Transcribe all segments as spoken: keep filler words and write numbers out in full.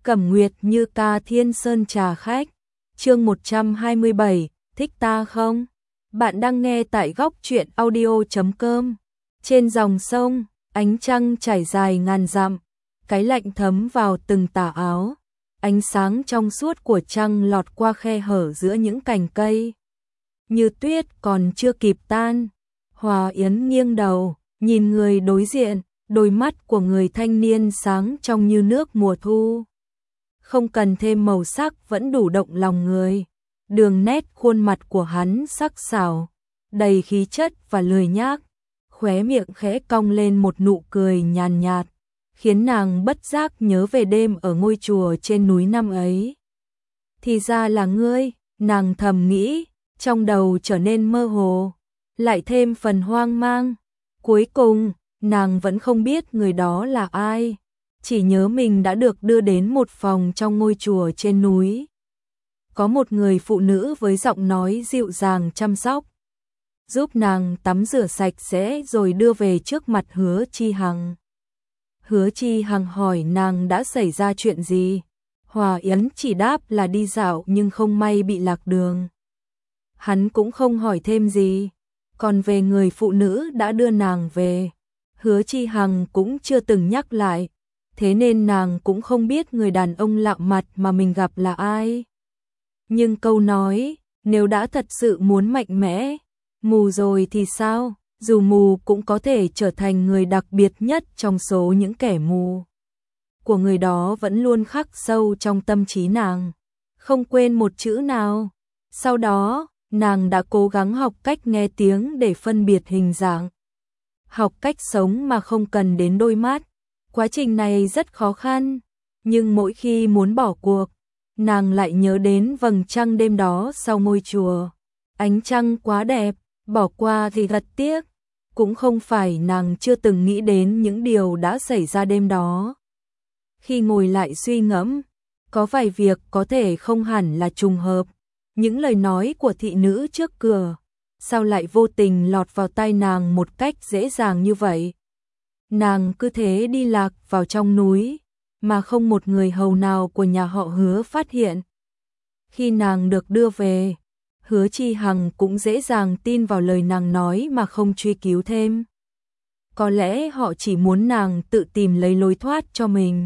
Cẩm Nguyệt Như ca Thiên Sơn trà khách. Chương một trăm hai mươi bảy, thích ta không? Bạn đang nghe tại góc truyện audio chấm com. Trên dòng sông, ánh trăng trải dài ngàn dặm, cái lạnh thấm vào từng tà áo. Ánh sáng trong suốt của trăng lọt qua khe hở giữa những cành cây. Như tuyết còn chưa kịp tan, Hòa Yến nghiêng đầu, nhìn người đối diện, đôi mắt của người thanh niên sáng trong như nước mùa thu. Không cần thêm màu sắc vẫn đủ động lòng người. Đường nét khuôn mặt của hắn sắc sảo, đầy khí chất và lười nhác, khóe miệng khẽ cong lên một nụ cười nhàn nhạt, khiến nàng bất giác nhớ về đêm ở ngôi chùa trên núi năm ấy. Thì ra là ngươi, nàng thầm nghĩ, trong đầu trở nên mơ hồ, lại thêm phần hoang mang. Cuối cùng, nàng vẫn không biết người đó là ai, chỉ nhớ mình đã được đưa đến một phòng trong ngôi chùa trên núi. Có một người phụ nữ với giọng nói dịu dàng chăm sóc, giúp nàng tắm rửa sạch sẽ rồi đưa về trước mặt Hứa Chi Hằng. Hứa Chi Hằng hỏi nàng đã xảy ra chuyện gì. Hòa Yến chỉ đáp là đi dạo nhưng không may bị lạc đường. Hắn cũng không hỏi thêm gì. Còn về người phụ nữ đã đưa nàng về, Hứa Chi Hằng cũng chưa từng nhắc lại, thế nên nàng cũng không biết người đàn ông lạ mặt mà mình gặp là ai. Nhưng câu nói, nếu đã thật sự muốn mạnh mẽ, mù rồi thì sao, dù mù cũng có thể trở thành người đặc biệt nhất trong số những kẻ mù. Của người đó vẫn luôn khắc sâu trong tâm trí nàng, không quên một chữ nào. Sau đó, nàng đã cố gắng học cách nghe tiếng để phân biệt hình dạng, học cách sống mà không cần đến đôi mắt. Quá trình này rất khó khăn, nhưng mỗi khi muốn bỏ cuộc, nàng lại nhớ đến vầng trăng đêm đó sau ngôi chùa. Ánh trăng quá đẹp, bỏ qua thì thật tiếc. Cũng không phải nàng chưa từng nghĩ đến những điều đã xảy ra đêm đó. Khi ngồi lại suy ngẫm, có vài việc có thể không hẳn là trùng hợp. Những lời nói của thị nữ trước cửa, sao lại vô tình lọt vào tai nàng một cách dễ dàng như vậy? Nàng cứ thế đi lạc vào trong núi, mà không một người hầu nào của nhà họ Hứa phát hiện. Khi nàng được đưa về, Hứa Chi Hằng cũng dễ dàng tin vào lời nàng nói mà không truy cứu thêm. Có lẽ họ chỉ muốn nàng tự tìm lấy lối thoát cho mình.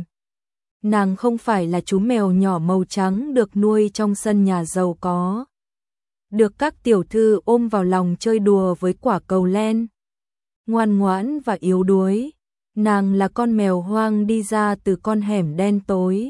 Nàng không phải là chú mèo nhỏ màu trắng được nuôi trong sân nhà giàu có, được các tiểu thư ôm vào lòng chơi đùa với quả cầu len. Ngoan ngoãn và yếu đuối, nàng là con mèo hoang đi ra từ con hẻm đen tối.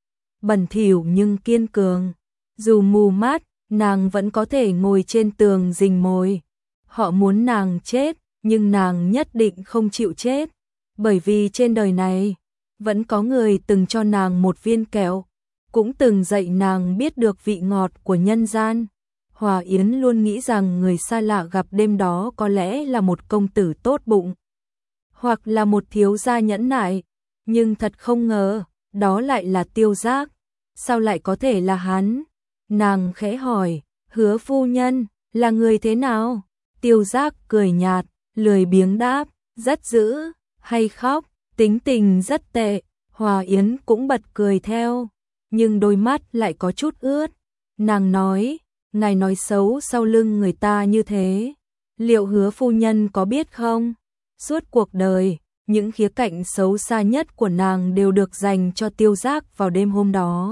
Bẩn thỉu nhưng kiên cường, dù mù mắt, nàng vẫn có thể ngồi trên tường rình mồi. Họ muốn nàng chết, nhưng nàng nhất định không chịu chết, bởi vì trên đời này vẫn có người từng cho nàng một viên kẹo, cũng từng dạy nàng biết được vị ngọt của nhân gian. Hòa Yến luôn nghĩ rằng người xa lạ gặp đêm đó có lẽ là một công tử tốt bụng, hoặc là một thiếu gia nhẫn nại, nhưng thật không ngờ, đó lại là Tiêu Giác. Sao lại có thể là hắn? Nàng khẽ hỏi, Hứa phu nhân, là người thế nào? Tiêu Giác cười nhạt, lười biếng đáp, rất dữ, hay khóc, tính tình rất tệ. Hòa Yến cũng bật cười theo, nhưng đôi mắt lại có chút ướt. Nàng nói, ngài nói xấu sau lưng người ta như thế, liệu Hứa phu nhân có biết không? Suốt cuộc đời, những khía cạnh xấu xa nhất của nàng đều được dành cho Tiêu Giác vào đêm hôm đó.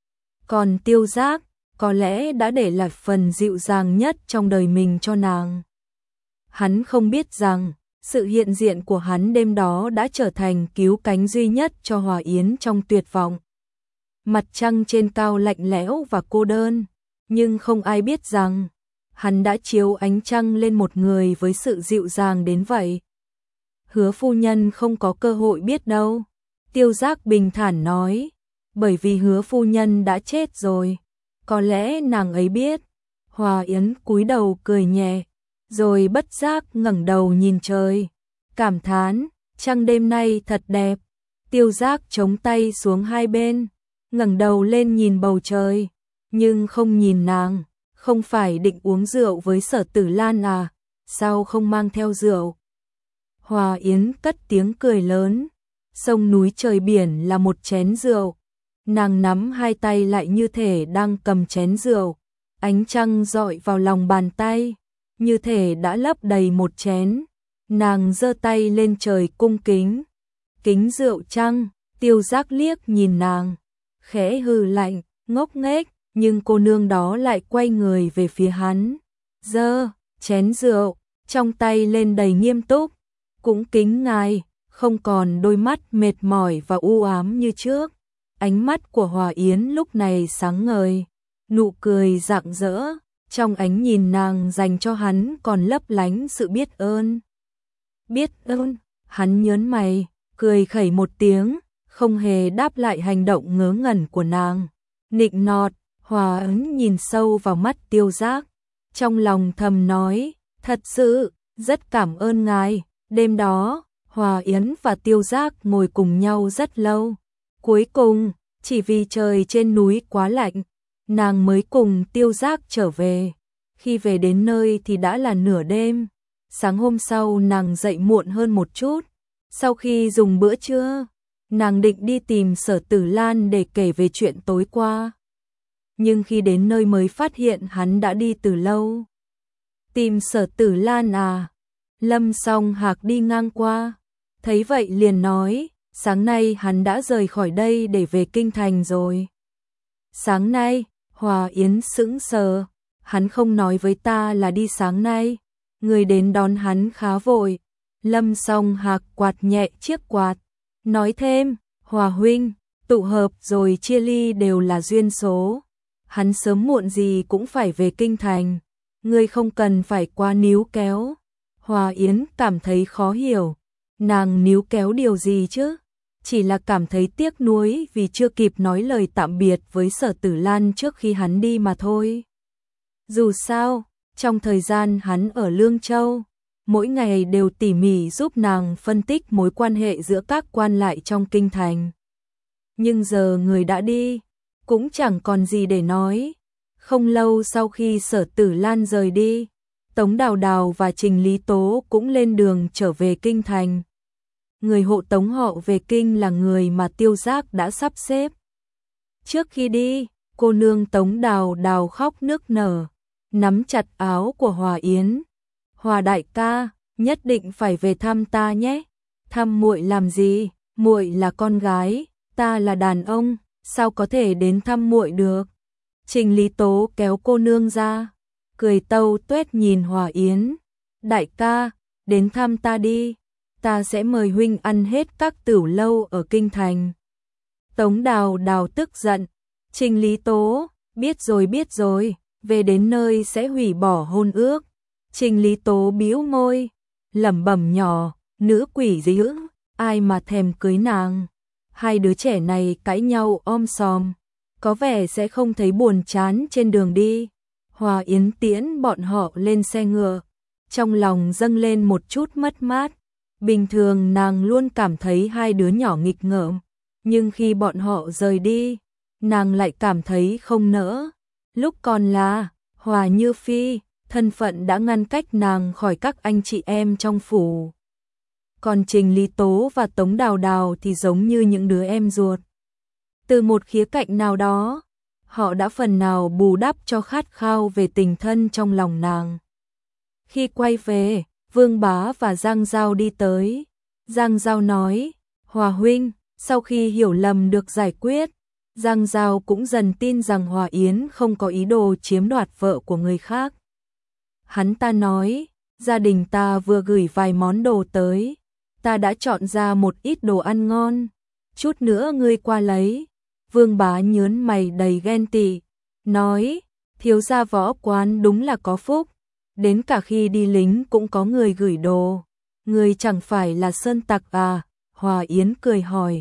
Còn Tiêu Giác, có lẽ đã để lại phần dịu dàng nhất trong đời mình cho nàng. Hắn không biết rằng, sự hiện diện của hắn đêm đó đã trở thành cứu cánh duy nhất cho Hòa Yến trong tuyệt vọng. Mặt trăng trên cao lạnh lẽo và cô đơn, nhưng không ai biết rằng, hắn đã chiếu ánh trăng lên một người với sự dịu dàng đến vậy. Hứa phu nhân không có cơ hội biết đâu, Tiêu Giác bình thản nói, bởi vì Hứa phu nhân đã chết rồi, có lẽ nàng ấy biết. Hòa Yến cúi đầu cười nhẹ, rồi bất giác ngẩng đầu nhìn trời, cảm thán, trăng đêm nay thật đẹp. Tiêu Giác chống tay xuống hai bên, ngẩng đầu lên nhìn bầu trời, nhưng không nhìn nàng. Không phải định uống rượu với Sở Tử Lan à, sao không mang theo rượu? Hòa Yến cất tiếng cười lớn, sông núi trời biển là một chén rượu, Nàng nắm hai tay lại như thể đang cầm chén rượu, ánh trăng rọi vào lòng bàn tay, như thể đã lấp đầy một chén. Nàng giơ tay lên trời cung kính. Kính rượu trăng, Tiêu Giác liếc nhìn nàng, khẽ hừ lạnh, ngốc nghếch, nhưng cô nương đó lại quay người về phía hắn, giơ chén rượu trong tay lên đầy nghiêm túc, cũng kính ngài, không còn đôi mắt mệt mỏi và u ám như trước. Ánh mắt của Hòa Yến lúc này sáng ngời, nụ cười rạng rỡ, trong ánh nhìn nàng dành cho hắn còn lấp lánh sự biết ơn. Biết ơn, hắn nhớn mày, cười khẩy một tiếng, không hề đáp lại hành động ngớ ngẩn của nàng. Nịnh nọt, Hòa Yến nhìn sâu vào mắt Tiêu Giác, trong lòng thầm nói, thật sự, rất cảm ơn ngài. Đêm đó, Hòa Yến và Tiêu Giác ngồi cùng nhau rất lâu. Cuối cùng, chỉ vì trời trên núi quá lạnh, nàng mới cùng Tiêu Giác trở về. Khi về đến nơi thì đã là nửa đêm. Sáng hôm sau nàng dậy muộn hơn một chút. Sau khi dùng bữa trưa, nàng định đi tìm Sở Tử Lan để kể về chuyện tối qua. Nhưng khi đến nơi mới phát hiện hắn đã đi từ lâu. Tìm Sở Tử Lan à? Lâm Song Hạc đi ngang qua, thấy vậy liền nói, sáng nay hắn đã rời khỏi đây để về kinh thành rồi. Sáng nay, Hòa Yến sững sờ, hắn không nói với ta là đi sáng nay, người đến đón hắn khá vội. Lâm Song Hạc quạt nhẹ chiếc quạt, nói thêm, Hòa huynh, tụ hợp rồi chia ly đều là duyên số, hắn sớm muộn gì cũng phải về kinh thành, ngươi không cần phải quá níu kéo. Hòa Yến cảm thấy khó hiểu, nàng níu kéo điều gì chứ? Chỉ là cảm thấy tiếc nuối vì chưa kịp nói lời tạm biệt với Sở Tử Lan trước khi hắn đi mà thôi. Dù sao, trong thời gian hắn ở Lương Châu, mỗi ngày đều tỉ mỉ giúp nàng phân tích mối quan hệ giữa các quan lại trong kinh thành. Nhưng giờ người đã đi, cũng chẳng còn gì để nói. Không lâu sau khi Sở Tử Lan rời đi, Tống Đào Đào và Trình Lý Tố cũng lên đường trở về kinh thành. Người hộ tống họ về kinh là người mà Tiêu Giác đã sắp xếp. Trước khi đi, cô nương Tống Đào Đào khóc nức nở, nắm chặt áo của Hòa Yến. Hòa đại ca, nhất định phải về thăm ta nhé. Thăm muội làm gì? Muội là con gái, ta là đàn ông, sao có thể đến thăm muội được? Trình Lý Tố kéo cô nương ra, cười tâu tuét nhìn Hòa Yến. Đại ca, đến thăm ta đi, ta sẽ mời huynh ăn hết các tửu lâu ở kinh thành. Tống Đào Đào tức giận. Trình Lý Tố, biết rồi biết rồi, về đến nơi sẽ hủy bỏ hôn ước. Trình Lý Tố bĩu môi, lẩm bẩm nhỏ, nữ quỷ dữ, ai mà thèm cưới nàng. Hai đứa trẻ này cãi nhau om sòm, có vẻ sẽ không thấy buồn chán trên đường đi. Hòa Yến tiễn bọn họ lên xe ngựa, trong lòng dâng lên một chút mất mát. Bình thường nàng luôn cảm thấy hai đứa nhỏ nghịch ngợm, nhưng khi bọn họ rời đi, nàng lại cảm thấy không nỡ. Lúc còn là Hòa Như Phi, thân phận đã ngăn cách nàng khỏi các anh chị em trong phủ. Còn Trình Lý Tố và Tống Đào Đào thì giống như những đứa em ruột. Từ một khía cạnh nào đó, họ đã phần nào bù đắp cho khát khao về tình thân trong lòng nàng. Khi quay về, Vương Bá và Giang Giao đi tới. Giang Giao nói, Hòa huynh, sau khi hiểu lầm được giải quyết, Giang Giao cũng dần tin rằng Hòa Yến không có ý đồ chiếm đoạt vợ của người khác. Hắn ta nói, gia đình ta vừa gửi vài món đồ tới, ta đã chọn ra một ít đồ ăn ngon, chút nữa ngươi qua lấy. Vương Bá nhớn mày đầy ghen tị, nói, thiếu gia Võ Quán đúng là có phúc, đến cả khi đi lính cũng có người gửi đồ, ngươi chẳng phải là sơn tặc à? Hòa Yến cười hỏi,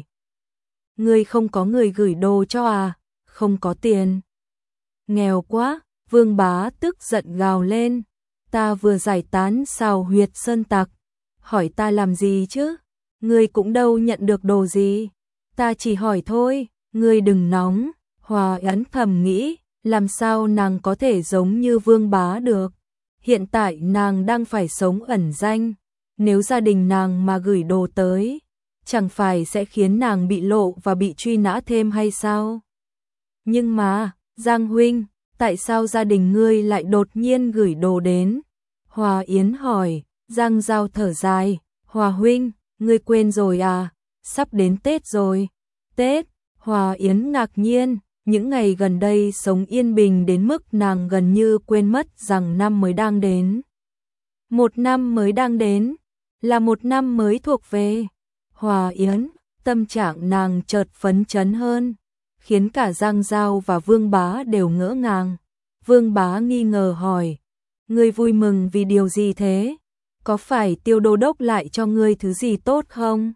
ngươi không có người gửi đồ cho à? Không có tiền. Nghèo quá. Vương Bá tức giận gào lên, ta vừa giải tán xào huyệt sơn tặc, hỏi ta làm gì chứ? Ngươi cũng đâu nhận được đồ gì, ta chỉ hỏi thôi, ngươi đừng nóng. Hòa Yến thầm nghĩ, làm sao nàng có thể giống như Vương Bá được? Hiện tại nàng đang phải sống ẩn danh, nếu gia đình nàng mà gửi đồ tới, chẳng phải sẽ khiến nàng bị lộ và bị truy nã thêm hay sao? Nhưng mà, Giang huynh, tại sao gia đình ngươi lại đột nhiên gửi đồ đến? Hòa Yến hỏi. Giang Giao thở dài. Hòa huynh, ngươi quên rồi à? Sắp đến Tết rồi. Tết? Hòa Yến ngạc nhiên. Những ngày gần đây sống yên bình đến mức nàng gần như quên mất rằng năm mới đang đến. Một năm mới đang đến, là một năm mới thuộc về. Hòa Yến, tâm trạng nàng chợt phấn chấn hơn, khiến cả Giang Giao và Vương Bá đều ngỡ ngàng. Vương Bá nghi ngờ hỏi, ngươi vui mừng vì điều gì thế? Có phải Tiêu đô đốc lại cho ngươi thứ gì tốt không?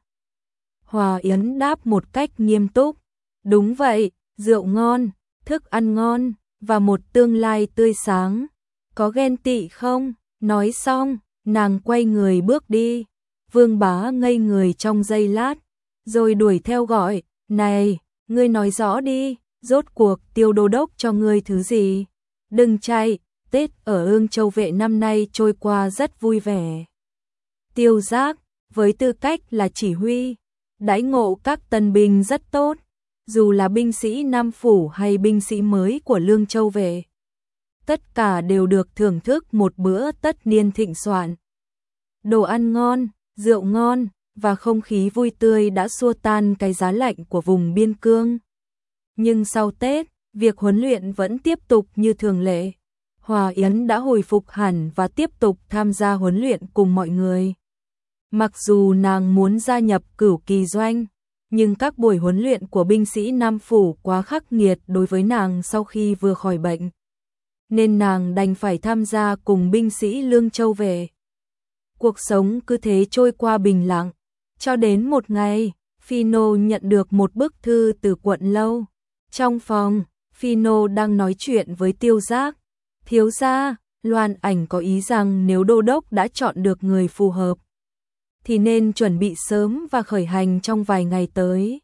Hòa Yến đáp một cách nghiêm túc, đúng vậy, rượu ngon, thức ăn ngon, và một tương lai tươi sáng. Có ghen tị không? Nói xong, nàng quay người bước đi. Vương Bá ngây người trong giây lát, rồi đuổi theo gọi, này, ngươi nói rõ đi, rốt cuộc Tiêu đô đốc cho ngươi thứ gì? Đừng chạy, Tết ở Ương Châu Vệ năm nay trôi qua rất vui vẻ. Tiêu Giác, với tư cách là chỉ huy, đãi ngộ các tân binh rất tốt, dù là binh sĩ Nam Phủ hay binh sĩ mới của Lương Châu Vệ. Tất cả đều được thưởng thức một bữa tất niên thịnh soạn. Đồ ăn ngon, rượu ngon, và không khí vui tươi đã xua tan cái giá lạnh của vùng biên cương. Nhưng sau Tết, việc huấn luyện vẫn tiếp tục như thường lệ. Hòa Yến đã hồi phục hẳn và tiếp tục tham gia huấn luyện cùng mọi người. Mặc dù nàng muốn gia nhập Cửu Kỳ Doanh, nhưng các buổi huấn luyện của binh sĩ Nam Phủ quá khắc nghiệt đối với nàng sau khi vừa khỏi bệnh, nên nàng đành phải tham gia cùng binh sĩ Lương Châu Vệ. Cuộc sống cứ thế trôi qua bình lặng, cho đến một ngày, Phino nhận được một bức thư từ Quận Lâu. Trong phòng, Phino đang nói chuyện với Tiêu Giác. Thiếu gia, Loan Ảnh có ý rằng nếu đô đốc đã chọn được người phù hợp, thì nên chuẩn bị sớm và khởi hành trong vài ngày tới.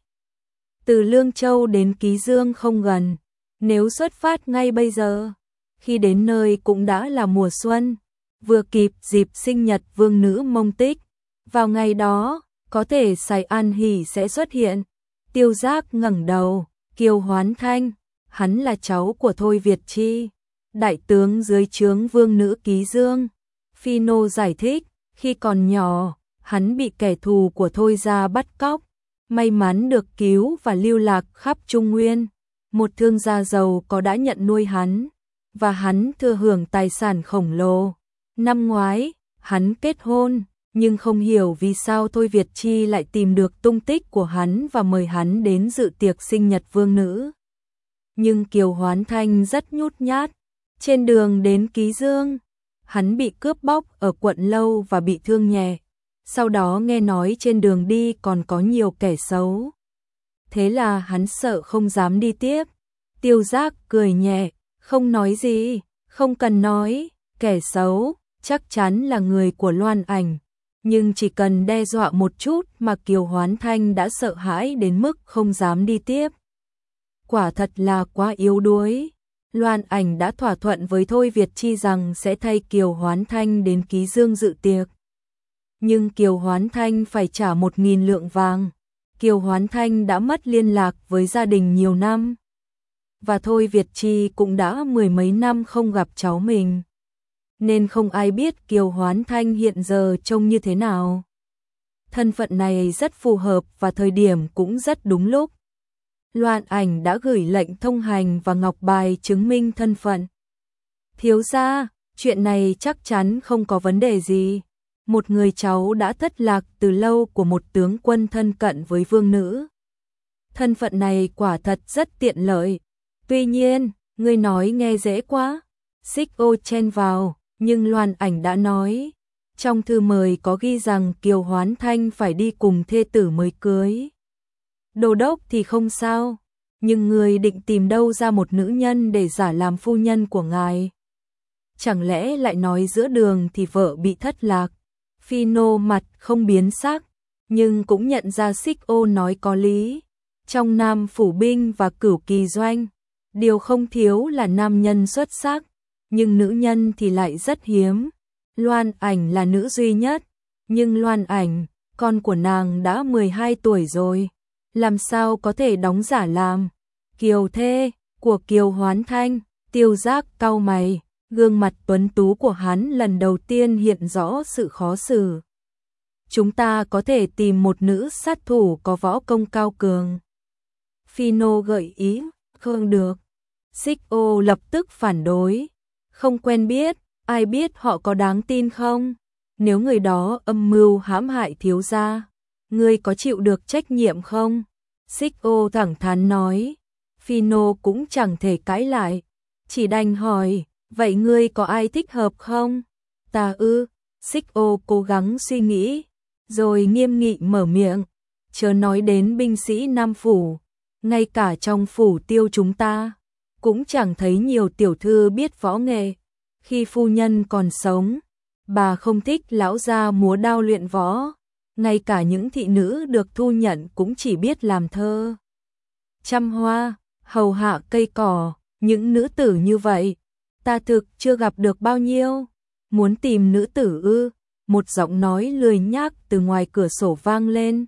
Từ Lương Châu đến Ký Dương không gần, nếu xuất phát ngay bây giờ, khi đến nơi cũng đã là mùa xuân, vừa kịp dịp sinh nhật vương nữ Mông Tích. Vào ngày đó, có thể Sài An Hỷ sẽ xuất hiện. Tiêu Giác ngẩng đầu, Kiều Hoán Thanh, hắn là cháu của Thôi Việt Chi, đại tướng dưới trướng vương nữ Ký Dương. Phino giải thích, khi còn nhỏ, hắn bị kẻ thù của Thôi gia bắt cóc, may mắn được cứu và lưu lạc khắp Trung Nguyên. Một thương gia giàu có đã nhận nuôi hắn, và hắn thừa hưởng tài sản khổng lồ. Năm ngoái, hắn kết hôn, nhưng không hiểu vì sao Thôi Việt Chi lại tìm được tung tích của hắn và mời hắn đến dự tiệc sinh nhật vương nữ. Nhưng Kiều Hoán Thanh rất nhút nhát. Trên đường đến Ký Dương, hắn bị cướp bóc ở Quận Lâu và bị thương nhẹ. Sau đó nghe nói trên đường đi còn có nhiều kẻ xấu. Thế là hắn sợ không dám đi tiếp. Tiêu Giác cười nhẹ, không nói gì, không cần nói, kẻ xấu chắc chắn là người của Loan Ảnh. Nhưng chỉ cần đe dọa một chút mà Kiều Hoán Thanh đã sợ hãi đến mức không dám đi tiếp. Quả thật là quá yếu đuối. Loan Ảnh đã thỏa thuận với Thôi Việt Chi rằng sẽ thay Kiều Hoán Thanh đến Ký Dương dự tiệc. Nhưng Kiều Hoán Thanh phải trả một nghìn lượng vàng. Kiều Hoán Thanh đã mất liên lạc với gia đình nhiều năm. Và Thôi Việt Chi cũng đã mười mấy năm không gặp cháu mình, nên không ai biết Kiều Hoán Thanh hiện giờ trông như thế nào. Thân phận này rất phù hợp và thời điểm cũng rất đúng lúc. Loan Ảnh đã gửi lệnh thông hành và ngọc bài chứng minh thân phận. Thiếu gia, chuyện này chắc chắn không có vấn đề gì. Một người cháu đã thất lạc từ lâu của một tướng quân thân cận với vương nữ. Thân phận này quả thật rất tiện lợi. Tuy nhiên, ngươi nói nghe dễ quá. Xích Ô chen vào, nhưng Loan Ảnh đã nói. Trong thư mời có ghi rằng Kiều Hoán Thanh phải đi cùng thê tử mới cưới. Đô đốc thì không sao, nhưng người định tìm đâu ra một nữ nhân để giả làm phu nhân của ngài? Chẳng lẽ lại nói giữa đường thì vợ bị thất lạc? Phino mặt không biến sắc, nhưng cũng nhận ra Xích Ô nói có lý. Trong Nam Phủ binh và Cửu Kỳ Doanh, điều không thiếu là nam nhân xuất sắc, nhưng nữ nhân thì lại rất hiếm. Loan Ảnh là nữ duy nhất, nhưng Loan Ảnh con của nàng đã mười hai tuổi rồi, làm sao có thể đóng giả làm kiều thê của Kiều Hoán Thanh. Tiêu Giác cau mày, gương mặt tuấn tú của hắn lần đầu tiên hiện rõ sự khó xử. Chúng ta có thể tìm một nữ sát thủ có võ công cao cường. Phino gợi ý, không được. Xích Ô lập tức phản đối. Không quen biết, ai biết họ có đáng tin không? Nếu người đó âm mưu hãm hại thiếu gia, ngươi có chịu được trách nhiệm không? Xích Ô thẳng thắn nói. Phino cũng chẳng thể cãi lại, chỉ đành hỏi, vậy ngươi có ai thích hợp không? Ta ư? Xích Ô cố gắng suy nghĩ, rồi nghiêm nghị mở miệng, chớ nói đến binh sĩ Nam Phủ, ngay cả trong phủ Tiêu chúng ta, cũng chẳng thấy nhiều tiểu thư biết võ nghệ. Khi phu nhân còn sống, bà không thích lão gia múa đao luyện võ, ngay cả những thị nữ được thu nhận cũng chỉ biết làm thơ, chăm hoa, hầu hạ cây cỏ. Những nữ tử như vậy, ta thực chưa gặp được bao nhiêu. Muốn tìm nữ tử ư? Một giọng nói lười nhác từ ngoài cửa sổ vang lên.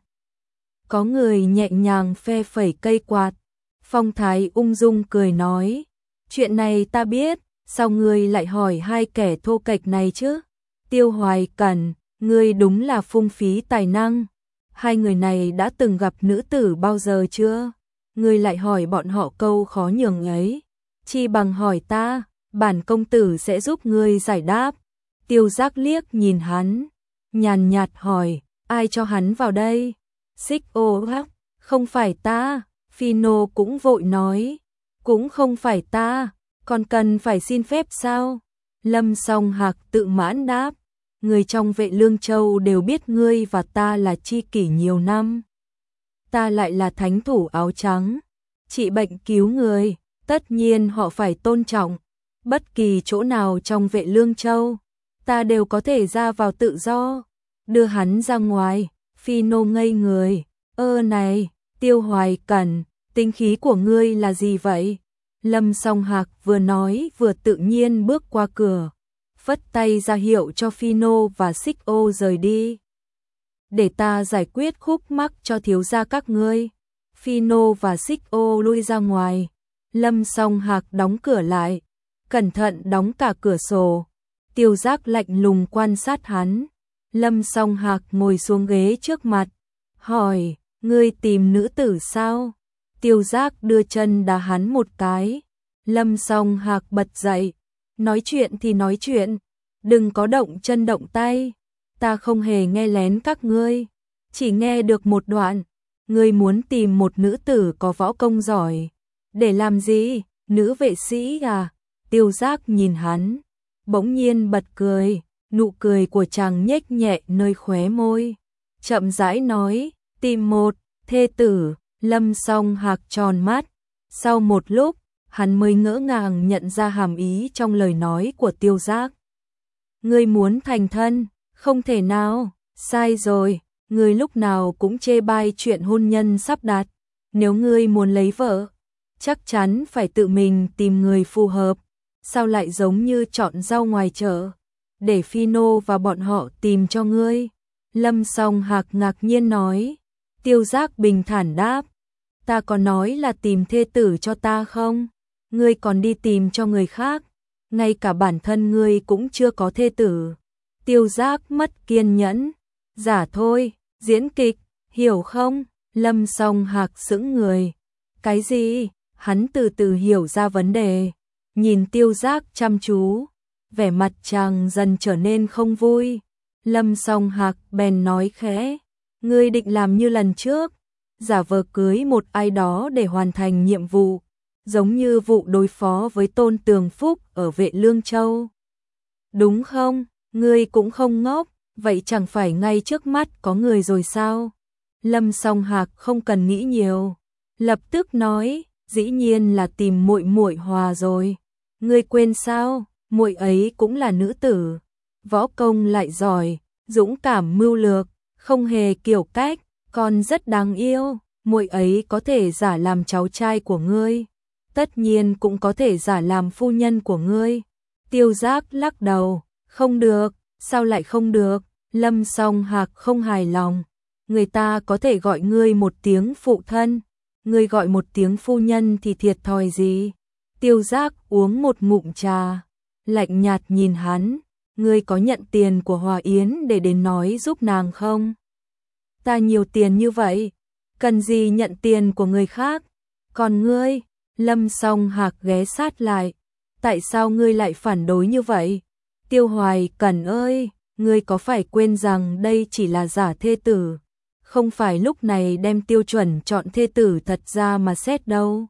Có người nhẹ nhàng phe phẩy cây quạt. Phong thái ung dung cười nói, chuyện này ta biết, sao ngươi lại hỏi hai kẻ thô kệch này chứ? Tiêu Hoài Cẩn, ngươi đúng là phung phí tài năng. Hai người này đã từng gặp nữ tử bao giờ chưa? Ngươi lại hỏi bọn họ câu khó nhường ấy. Chi bằng hỏi ta, bản công tử sẽ giúp ngươi giải đáp. Tiêu Giác liếc nhìn hắn, nhàn nhạt hỏi, ai cho hắn vào đây? Xích Ô hắc, không phải ta. Phino cũng vội nói, cũng không phải ta, còn cần phải xin phép sao? Lâm Song Hạc tự mãn đáp, người trong Vệ Lương Châu đều biết ngươi và ta là tri kỷ nhiều năm. Ta lại là thánh thủ áo trắng, trị bệnh cứu người, tất nhiên họ phải tôn trọng. Bất kỳ chỗ nào trong Vệ Lương Châu, ta đều có thể ra vào tự do. Đưa hắn ra ngoài. Phino ngây người, ơ này, Tiêu Hoài Cẩn, tính khí của ngươi là gì vậy? Lâm Song Hạc vừa nói vừa tự nhiên bước qua cửa, phất tay ra hiệu cho Phino và Xích Ô rời đi. Để ta giải quyết khúc mắc cho thiếu gia các ngươi. Phino và Xích Ô lui ra ngoài. Lâm Song Hạc đóng cửa lại, cẩn thận đóng cả cửa sổ. Tiêu Giác lạnh lùng quan sát hắn. Lâm Song Hạc ngồi xuống ghế trước mặt, hỏi, ngươi tìm nữ tử sao? Tiêu Giác đưa chân đá hắn một cái. Lâm Song Hạc bật dậy, nói chuyện thì nói chuyện, đừng có động chân động tay. Ta không hề nghe lén các ngươi, chỉ nghe được một đoạn. Ngươi muốn tìm một nữ tử có võ công giỏi. Để làm gì? Nữ vệ sĩ à? Tiêu Giác nhìn hắn, bỗng nhiên bật cười. Nụ cười của chàng nhếch nhẹ nơi khóe môi, chậm rãi nói, tìm một thê tử. Lâm Song Hạc tròn mắt, sau một lúc, hắn mới ngỡ ngàng nhận ra hàm ý trong lời nói của Tiêu Giác. Ngươi muốn thành thân? Không thể nào, sai rồi, ngươi lúc nào cũng chê bai chuyện hôn nhân sắp đặt. Nếu ngươi muốn lấy vợ, chắc chắn phải tự mình tìm người phù hợp. Sao lại giống như chọn rau ngoài chợ? Để Phino và bọn họ tìm cho ngươi. Lâm Song Hạc ngạc nhiên nói. Tiêu Giác bình thản đáp, ta có nói là tìm thê tử cho ta không? Ngươi còn đi tìm cho người khác, ngay cả bản thân ngươi cũng chưa có thê tử. Tiêu Giác mất kiên nhẫn, giả thôi, diễn kịch, hiểu không? Lâm Song Hạc sững người. Cái gì? Hắn từ từ hiểu ra vấn đề, nhìn Tiêu Giác chăm chú, vẻ mặt chàng dần trở nên không vui. Lâm Song Hạc bèn nói khẽ, ngươi định làm như lần trước, giả vờ cưới một ai đó để hoàn thành nhiệm vụ, giống như vụ đối phó với Tôn Tường Phúc ở Vệ Lương Châu. Đúng không? Ngươi cũng không ngốc, vậy chẳng phải ngay trước mắt có người rồi sao? Lâm Song Hạc không cần nghĩ nhiều, lập tức nói, dĩ nhiên là tìm muội muội Hòa rồi. Ngươi quên sao? Muội ấy cũng là nữ tử, võ công lại giỏi, dũng cảm mưu lược, không hề kiểu cách, còn rất đáng yêu. Muội ấy có thể giả làm cháu trai của ngươi, tất nhiên cũng có thể giả làm phu nhân của ngươi. Tiêu Giác lắc đầu, không được. Sao lại không được? Lâm Song Hạc không hài lòng, người ta có thể gọi ngươi một tiếng phụ thân, ngươi gọi một tiếng phu nhân thì thiệt thòi gì. Tiêu Giác uống một ngụm trà, lạnh nhạt nhìn hắn, ngươi có nhận tiền của Hòa Yến để đến nói giúp nàng không? Ta nhiều tiền như vậy, cần gì nhận tiền của người khác? Còn ngươi? Lâm Song Hạc ghé sát lại, tại sao ngươi lại phản đối như vậy? Tiêu Hoài Cẩn ơi, ngươi có phải quên rằng đây chỉ là giả thê tử, không phải lúc này đem tiêu chuẩn chọn thê tử thật ra mà xét đâu.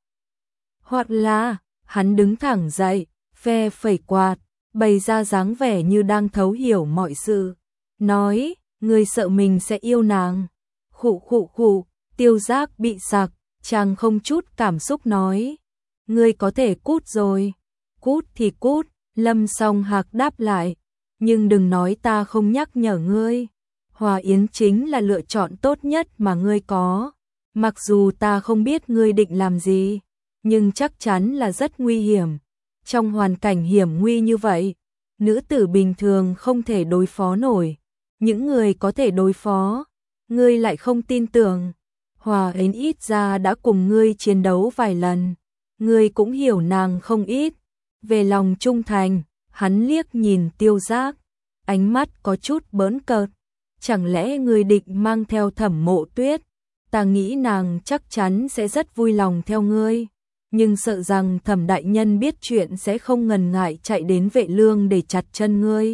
Hoặc là, hắn đứng thẳng dậy, phe phẩy quạt, bày ra dáng vẻ như đang thấu hiểu mọi sự, nói, ngươi sợ mình sẽ yêu nàng. Khụ khụ khụ, Tiêu Giác bị sặc, chàng không chút cảm xúc nói, ngươi có thể cút rồi. Cút thì cút, Lâm Song Hạc đáp lại, nhưng đừng nói ta không nhắc nhở ngươi. Hòa Yến chính là lựa chọn tốt nhất mà ngươi có. Mặc dù ta không biết ngươi định làm gì, nhưng chắc chắn là rất nguy hiểm. Trong hoàn cảnh hiểm nguy như vậy, nữ tử bình thường không thể đối phó nổi. Những người có thể đối phó, ngươi lại không tin tưởng. Hòa Yến ít ra đã cùng ngươi chiến đấu vài lần, ngươi cũng hiểu nàng không ít. Về lòng trung thành, hắn liếc nhìn Tiêu Giác, ánh mắt có chút bỡn cợt. Chẳng lẽ ngươi định mang theo Thẩm Mộ Tuyết? Ta nghĩ nàng chắc chắn sẽ rất vui lòng theo ngươi, nhưng sợ rằng Thẩm đại nhân biết chuyện sẽ không ngần ngại chạy đến Vệ Lương để chặt chân ngươi.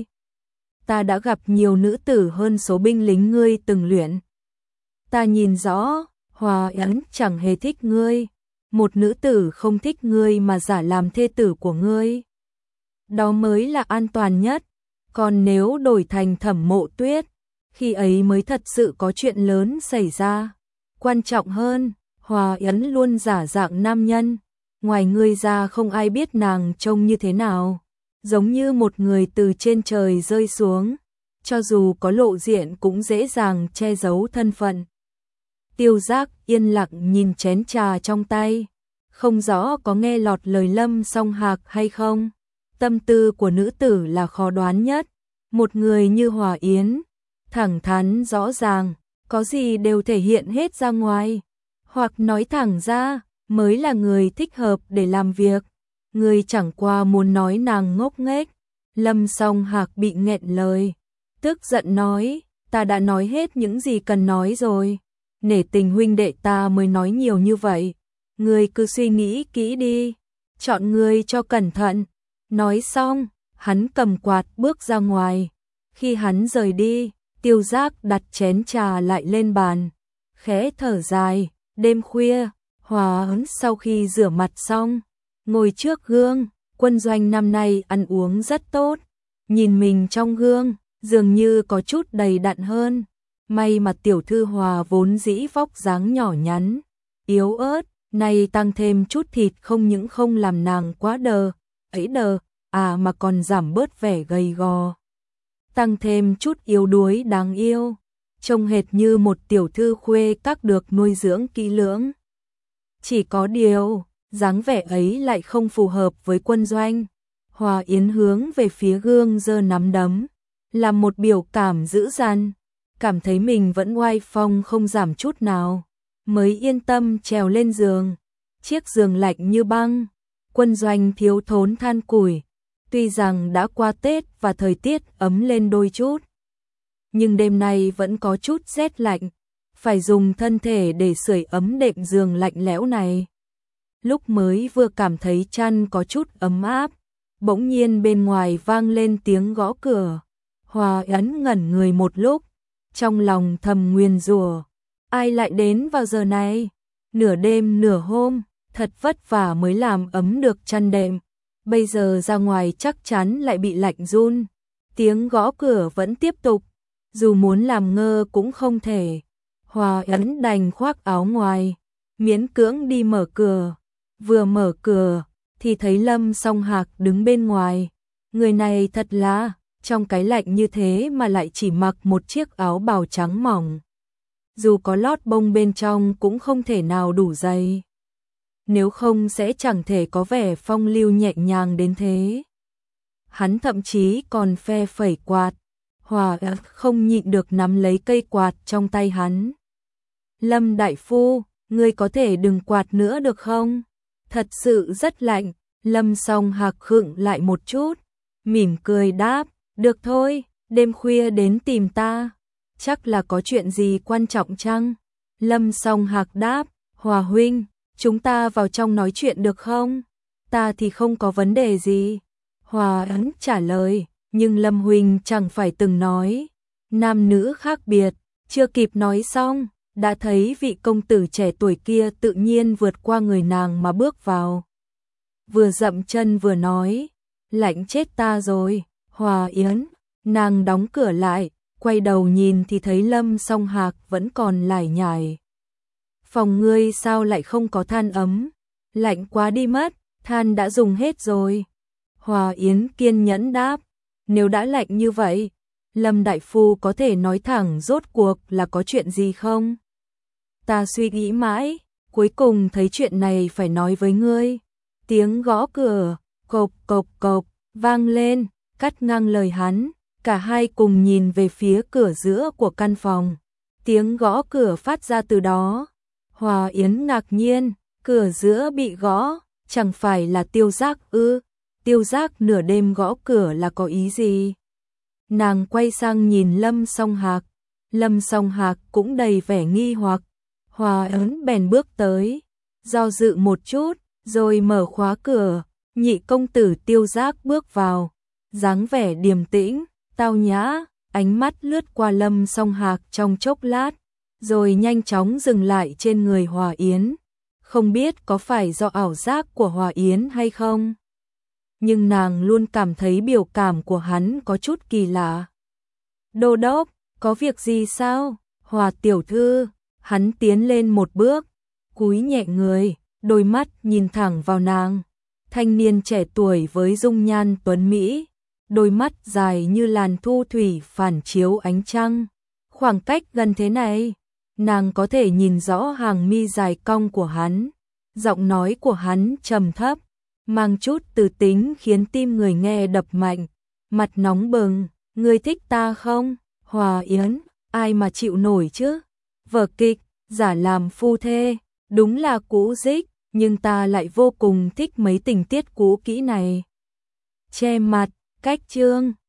Ta đã gặp nhiều nữ tử hơn số binh lính ngươi từng luyện. Ta nhìn rõ, Hòa Yến chẳng hề thích ngươi. Một nữ tử không thích ngươi mà giả làm thê tử của ngươi, đó mới là an toàn nhất. Còn nếu đổi thành Thẩm Mộ Tuyết, khi ấy mới thật sự có chuyện lớn xảy ra. Quan trọng hơn, Hòa Yến luôn giả dạng nam nhân, ngoài ngươi ra không ai biết nàng trông như thế nào, giống như một người từ trên trời rơi xuống, cho dù có lộ diện cũng dễ dàng che giấu thân phận. Tiêu Giác yên lặng nhìn chén trà trong tay, không rõ có nghe lọt lời Lâm Song Hạc hay không. Tâm tư của nữ tử là khó đoán nhất, một người như Hòa Yến, thẳng thắn rõ ràng, có gì đều thể hiện hết ra ngoài, hoặc nói thẳng ra, mới là người thích hợp để làm việc. Người chẳng qua muốn nói nàng ngốc nghếch. Lâm Song Hạc bị nghẹn lời, tức giận nói, ta đã nói hết những gì cần nói rồi, nể tình huynh đệ ta mới nói nhiều như vậy. Ngươi cứ suy nghĩ kỹ đi, chọn người cho cẩn thận. Nói xong, hắn cầm quạt bước ra ngoài. Khi hắn rời đi, Tiêu Giác đặt chén trà lại lên bàn, khẽ thở dài. Đêm khuya, Hòa Yến sau khi rửa mặt xong, ngồi trước gương. Quân Doanh năm nay ăn uống rất tốt, nhìn mình trong gương, dường như có chút đầy đặn hơn. May mà tiểu thư Hòa vốn dĩ vóc dáng nhỏ nhắn, yếu ớt, nay tăng thêm chút thịt không những không làm nàng quá đờ, ấy đờ, à mà còn giảm bớt vẻ gầy gò. Tăng thêm chút yếu đuối đáng yêu, trông hệt như một tiểu thư khuê các được nuôi dưỡng kỹ lưỡng. Chỉ có điều, dáng vẻ ấy lại không phù hợp với Quân Doanh. Hòa Yến hướng về phía gương giơ nắm đấm, làm một biểu cảm dữ dằn, cảm thấy mình vẫn oai phong không giảm chút nào, mới yên tâm trèo lên giường. Chiếc giường lạnh như băng, Quân Doanh thiếu thốn than củi. Tuy rằng đã qua Tết và thời tiết ấm lên đôi chút, nhưng đêm nay vẫn có chút rét lạnh, phải dùng thân thể để sưởi ấm đệm giường lạnh lẽo này. Lúc mới vừa cảm thấy chăn có chút ấm áp, bỗng nhiên bên ngoài vang lên tiếng gõ cửa. Hòa Yến ngẩn người một lúc, trong lòng thầm nguyền rủa, ai lại đến vào giờ này, nửa đêm nửa hôm, thật vất vả mới làm ấm được chăn đệm, bây giờ ra ngoài chắc chắn lại bị lạnh run. Tiếng gõ cửa vẫn tiếp tục, dù muốn làm ngơ cũng không thể. Hòa Yến đành khoác áo ngoài, miễn cưỡng đi mở cửa. Vừa mở cửa thì thấy Lâm Song Hạc đứng bên ngoài. Người này thật là, trong cái lạnh như thế mà lại chỉ mặc một chiếc áo bào trắng mỏng, dù có lót bông bên trong cũng không thể nào đủ dày, nếu không sẽ chẳng thể có vẻ phong lưu nhẹ nhàng đến thế. Hắn thậm chí còn phe phẩy quạt. Hòa Yến không nhịn được nắm lấy cây quạt trong tay hắn. Lâm đại phu, ngươi có thể đừng quạt nữa được không? Thật sự rất lạnh. Lâm Song Hạc khựng lại một chút, mỉm cười đáp, được thôi, đêm khuya đến tìm ta, chắc là có chuyện gì quan trọng chăng? Lâm Song Hạc đáp, Hòa huynh, chúng ta vào trong nói chuyện được không? Ta thì không có vấn đề gì. Hòa Yến trả lời, nhưng Lâm huynh chẳng phải từng nói, nam nữ khác biệt, chưa kịp nói xong, đã thấy vị công tử trẻ tuổi kia tự nhiên vượt qua người nàng mà bước vào. Vừa dậm chân vừa nói, lạnh chết ta rồi. Hòa Yến, nàng đóng cửa lại, quay đầu nhìn thì thấy Lâm Song Hạc vẫn còn lải nhải. Phòng ngươi sao lại không có than ấm? Lạnh quá đi mất, than đã dùng hết rồi. Hòa Yến kiên nhẫn đáp, nếu đã lạnh như vậy, Lâm đại phu có thể nói thẳng rốt cuộc là có chuyện gì không? Ta suy nghĩ mãi, cuối cùng thấy chuyện này phải nói với ngươi. Tiếng gõ cửa, cộc cộc cộc, vang lên, cắt ngang lời hắn, cả hai cùng nhìn về phía cửa giữa của căn phòng. Tiếng gõ cửa phát ra từ đó. Hòa Yến ngạc nhiên, cửa giữa bị gõ, chẳng phải là Tiêu Giác ư? Tiêu Giác nửa đêm gõ cửa là có ý gì? Nàng quay sang nhìn Lâm Song Hạc, Lâm Song Hạc cũng đầy vẻ nghi hoặc. Hòa Yến bèn bước tới, do dự một chút, rồi mở khóa cửa. Nhị công tử Tiêu Giác bước vào, dáng vẻ điềm tĩnh, tao nhã, ánh mắt lướt qua Lâm Song Hạc trong chốc lát, rồi nhanh chóng dừng lại trên người Hòa Yến. Không biết có phải do ảo giác của Hòa Yến hay không, nhưng nàng luôn cảm thấy biểu cảm của hắn có chút kỳ lạ. Đô đốc, có việc gì sao? Hòa tiểu thư. Hắn tiến lên một bước, cúi nhẹ người, đôi mắt nhìn thẳng vào nàng. Thanh niên trẻ tuổi với dung nhan tuấn mỹ, đôi mắt dài như làn thu thủy phản chiếu ánh trăng. Khoảng cách gần thế này, nàng có thể nhìn rõ hàng mi dài cong của hắn. Giọng nói của hắn trầm thấp, mang chút từ tính khiến tim người nghe đập mạnh. Mặt nóng bừng, ngươi thích ta không? Hòa Yến, ai mà chịu nổi chứ? Vở kịch, giả làm phu thê, đúng là cũ dích, nhưng ta lại vô cùng thích mấy tình tiết cũ kỹ này. Che mặt, cách chương